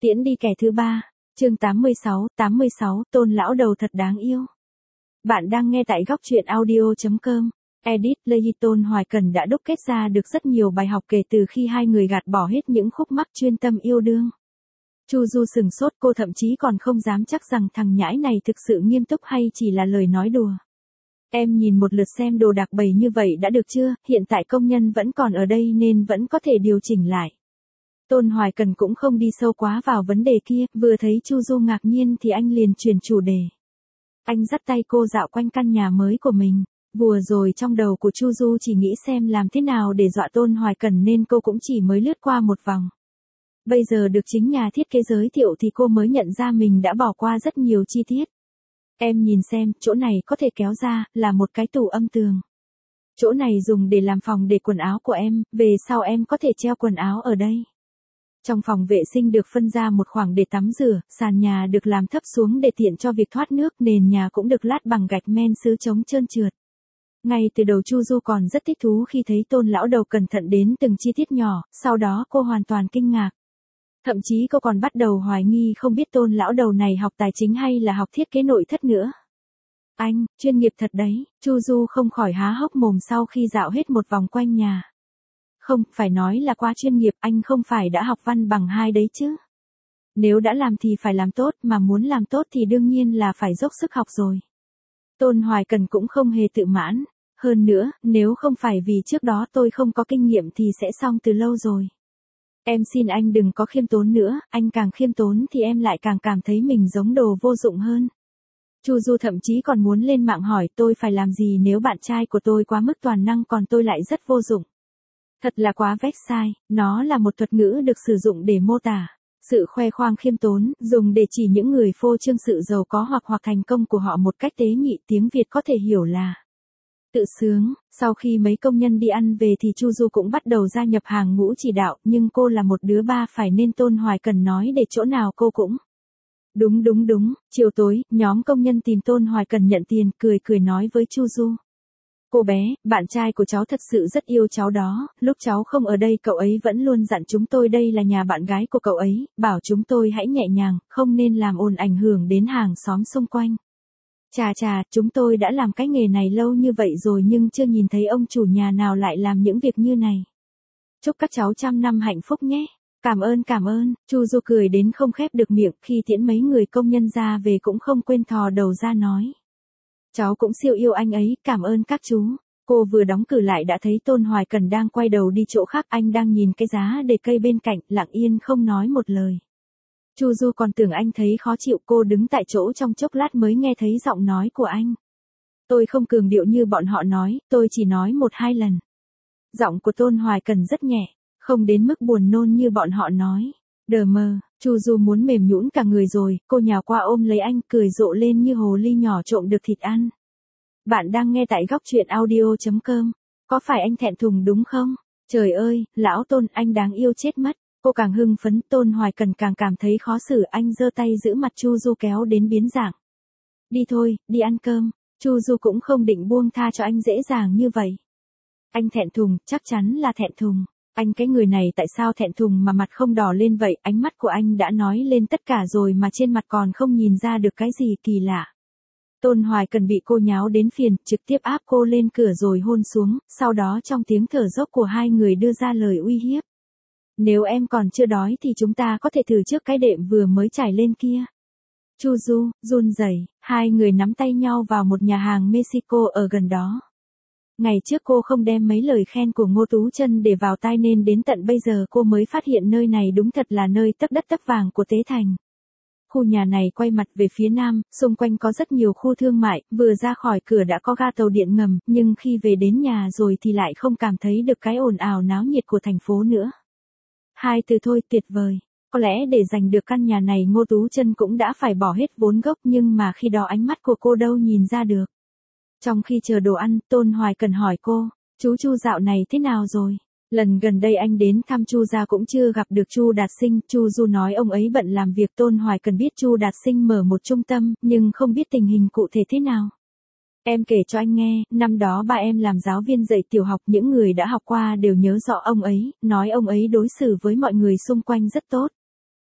Tiễn đi kẻ thứ ba, chương 86, Tôn lão đầu thật đáng yêu. Bạn đang nghe tại góc truyện audio.com. Edit Lê Tôn Hoài Cần đã đúc kết ra được rất nhiều bài học kể từ khi hai người gạt bỏ hết những khúc mắc chuyên tâm yêu đương. Chu Du sừng sốt, cô thậm chí còn không dám chắc rằng thằng nhãi này thực sự nghiêm túc hay chỉ là lời nói đùa. Em nhìn một lượt xem đồ đạc bày như vậy đã được chưa, hiện tại công nhân vẫn còn ở đây nên vẫn có thể điều chỉnh lại. Tôn Hoài Cần cũng không đi sâu quá vào vấn đề kia, vừa thấy Chu Du ngạc nhiên thì anh liền chuyển chủ đề. Anh dắt tay cô dạo quanh căn nhà mới của mình. Vừa rồi trong đầu của Chu Du chỉ nghĩ xem làm thế nào để dọa Tôn Hoài Cần nên cô cũng chỉ mới lướt qua một vòng. Bây giờ được chính nhà thiết kế giới thiệu thì cô mới nhận ra mình đã bỏ qua rất nhiều chi tiết. Em nhìn xem, chỗ này có thể kéo ra, là một cái tủ âm tường. Chỗ này dùng để làm phòng để quần áo của em, về sau em có thể treo quần áo ở đây. Trong phòng vệ sinh được phân ra một khoảng để tắm rửa, sàn nhà được làm thấp xuống để tiện cho việc thoát nước, nền nhà cũng được lát bằng gạch men sứ chống trơn trượt. Ngay từ đầu Chu Du còn rất thích thú khi thấy Tôn lão đầu cẩn thận đến từng chi tiết nhỏ, sau đó cô hoàn toàn kinh ngạc. Thậm chí cô còn bắt đầu hoài nghi không biết Tôn lão đầu này học tài chính hay là học thiết kế nội thất nữa. Anh, chuyên nghiệp thật đấy, Chu Du không khỏi há hốc mồm sau khi dạo hết một vòng quanh nhà. Không, phải nói là quá chuyên nghiệp, anh không phải đã học văn bằng 2 đấy chứ. Nếu đã làm thì phải làm tốt, mà muốn làm tốt thì đương nhiên là phải dốc sức học rồi. Tôn Hoài Cần cũng không hề tự mãn. Hơn nữa, nếu không phải vì trước đó tôi không có kinh nghiệm thì sẽ xong từ lâu rồi. Em xin anh đừng có khiêm tốn nữa, anh càng khiêm tốn thì em lại càng cảm thấy mình giống đồ vô dụng hơn. Chu Du thậm chí còn muốn lên mạng hỏi tôi phải làm gì nếu bạn trai của tôi quá mức toàn năng còn tôi lại rất vô dụng. Thật là quá vét sai, nó là một thuật ngữ được sử dụng để mô tả sự khoe khoang khiêm tốn, dùng để chỉ những người phô trương sự giàu có hoặc thành công của họ một cách tế nhị, tiếng Việt có thể hiểu là tự sướng. Sau khi mấy công nhân đi ăn về thì Chu Du cũng bắt đầu gia nhập hàng ngũ chỉ đạo, nhưng cô là một đứa ba phải nên Tôn Hoài Cần nói để chỗ nào cô cũng. Đúng, chiều tối, nhóm công nhân tìm Tôn Hoài Cần nhận tiền, cười nói với Chu Du. Cô bé, bạn trai của cháu thật sự rất yêu cháu đó, lúc cháu không ở đây cậu ấy vẫn luôn dặn chúng tôi đây là nhà bạn gái của cậu ấy, bảo chúng tôi hãy nhẹ nhàng, không nên làm ồn ảnh hưởng đến hàng xóm xung quanh. Chà, chúng tôi đã làm cái nghề này lâu như vậy rồi nhưng chưa nhìn thấy ông chủ nhà nào lại làm những việc như này. Chúc các cháu 100 năm hạnh phúc nhé. Cảm ơn, Chu Du cười đến không khép được miệng, khi tiễn mấy người công nhân ra về cũng không quên thò đầu ra nói. Cháu cũng siêu yêu anh ấy, cảm ơn các chú. Cô vừa đóng cửa lại đã thấy Tôn Hoài Cần đang quay đầu đi chỗ khác, anh đang nhìn cái giá để cây bên cạnh, lặng yên không nói một lời. Chu Du còn tưởng anh thấy khó chịu, cô đứng tại chỗ trong chốc lát mới nghe thấy giọng nói của anh. Tôi không cường điệu như bọn họ nói, tôi chỉ nói 1-2 lần. Giọng của Tôn Hoài Cần rất nhẹ, không đến mức buồn nôn như bọn họ nói. Đờ mờ, Chu Du muốn mềm nhũn cả người rồi, cô nhào qua ôm lấy anh, cười rộ lên như hồ ly nhỏ trộm được thịt ăn. Bạn đang nghe tại góc truyện audio.com. Có phải anh thẹn thùng đúng không? Trời ơi, lão Tôn, anh đáng yêu chết mất. Cô càng hưng phấn, Tôn Hoài Cần càng cảm thấy khó xử, anh giơ tay giữ mặt Chu Du kéo đến biến dạng. Đi thôi, đi ăn cơm. Chu Du cũng không định buông tha cho anh dễ dàng như vậy. Anh thẹn thùng, chắc chắn là thẹn thùng. Anh cái người này tại sao thẹn thùng mà mặt không đỏ lên vậy, ánh mắt của anh đã nói lên tất cả rồi mà trên mặt còn không nhìn ra được cái gì kỳ lạ. Tôn Hoài Cần bị cô nháo đến phiền, trực tiếp áp cô lên cửa rồi hôn xuống, sau đó trong tiếng thở dốc của hai người đưa ra lời uy hiếp. Nếu em còn chưa đói thì chúng ta có thể thử trước cái đệm vừa mới trải lên kia. Chu Du, run rẩy, hai người nắm tay nhau vào một nhà hàng Mexico ở gần đó. Ngày trước cô không đem mấy lời khen của Ngô Tú Chân để vào tai nên đến tận bây giờ cô mới phát hiện nơi này đúng thật là nơi tấc đất tấc vàng của Tế Thành. Khu nhà này quay mặt về phía nam, xung quanh có rất nhiều khu thương mại, vừa ra khỏi cửa đã có ga tàu điện ngầm, nhưng khi về đến nhà rồi thì lại không cảm thấy được cái ồn ào náo nhiệt của thành phố nữa. Hai từ thôi, tuyệt vời. Có lẽ để giành được căn nhà này Ngô Tú Chân cũng đã phải bỏ hết vốn gốc, nhưng mà khi đó ánh mắt của cô đâu nhìn ra được. Trong khi chờ đồ ăn, Tôn Hoài Cần hỏi cô, chú Chu dạo này thế nào rồi? Lần gần đây anh đến thăm Chu gia cũng chưa gặp được Chu Đạt Sinh, Chu Du nói ông ấy bận làm việc. Tôn Hoài Cần biết Chu Đạt Sinh mở một trung tâm, nhưng không biết tình hình cụ thể thế nào. Em kể cho anh nghe, năm đó ba em làm giáo viên dạy tiểu học, những người đã học qua đều nhớ rõ ông ấy, nói ông ấy đối xử với mọi người xung quanh rất tốt.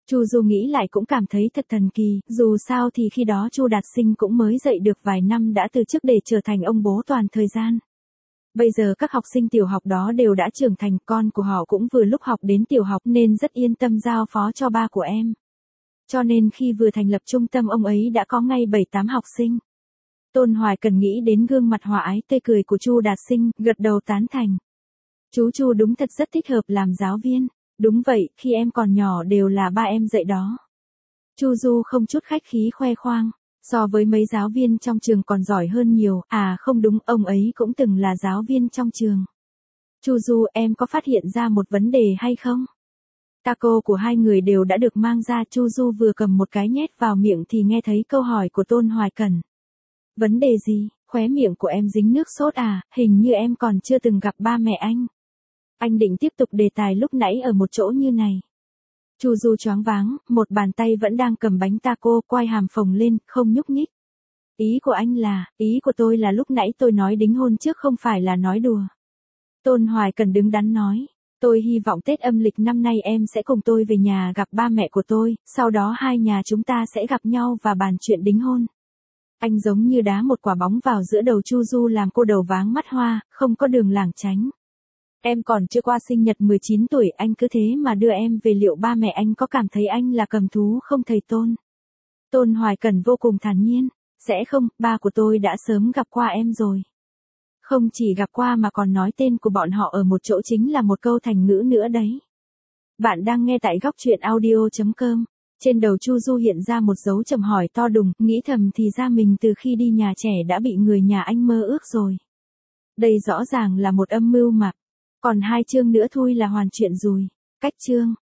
Chu Du nghĩ lại cũng cảm thấy thật thần kỳ, dù sao thì khi đó Chu Đạt Sinh cũng mới dậy được vài năm đã từ chức để trở thành ông bố toàn thời gian. Bây giờ các học sinh tiểu học đó đều đã trưởng thành, con của họ cũng vừa lúc học đến tiểu học nên rất yên tâm giao phó cho ba của em. Cho nên khi vừa thành lập trung tâm ông ấy đã có ngay 7-8 học sinh. Tôn Hoài Cần nghĩ đến gương mặt hòa ái tươi cười của Chu Đạt Sinh, gật đầu tán thành. Chú Chu đúng thật rất thích hợp làm giáo viên. Đúng vậy, khi em còn nhỏ đều là ba em dạy đó. Chu Du không chút khách khí khoe khoang. So với mấy giáo viên trong trường còn giỏi hơn nhiều, à không đúng, ông ấy cũng từng là giáo viên trong trường. Chu Du, em có phát hiện ra một vấn đề hay không? Taco của hai người đều đã được mang ra, Chu Du vừa cầm một cái nhét vào miệng thì nghe thấy câu hỏi của Tôn Hoài Cần. Vấn đề gì? Khóe miệng của em dính nước sốt à, hình như em còn chưa từng gặp ba mẹ anh. Anh định tiếp tục đề tài lúc nãy ở một chỗ như này. Chu Du choáng váng, một bàn tay vẫn đang cầm bánh taco, quai hàm phồng lên, không nhúc nhích. Ý của tôi là lúc nãy tôi nói đính hôn trước không phải là nói đùa. Tôn Hoài Cần đứng đắn nói. Tôi hy vọng Tết âm lịch năm nay em sẽ cùng tôi về nhà gặp ba mẹ của tôi, sau đó hai nhà chúng ta sẽ gặp nhau và bàn chuyện đính hôn. Anh giống như đá một quả bóng vào giữa đầu Chu Du làm cô đầu váng mắt hoa, không có đường lảng tránh. Em còn chưa qua sinh nhật 19 tuổi, anh cứ thế mà đưa em về, liệu ba mẹ anh có cảm thấy anh là cầm thú không thầy Tôn? Tôn Hoài Cần vô cùng thản nhiên. Sẽ không, ba của tôi đã sớm gặp qua em rồi. Không chỉ gặp qua mà còn nói tên của bọn họ ở một chỗ chính là một câu thành ngữ nữa đấy. Bạn đang nghe tại góc truyện audio.com. Trên đầu Chu Du hiện ra một dấu chấm hỏi to đùng, nghĩ thầm thì ra mình từ khi đi nhà trẻ đã bị người nhà anh mơ ước rồi. Đây rõ ràng là một âm mưu mà. Còn 2 chương nữa thôi là hoàn chuyện rồi. Cách chương.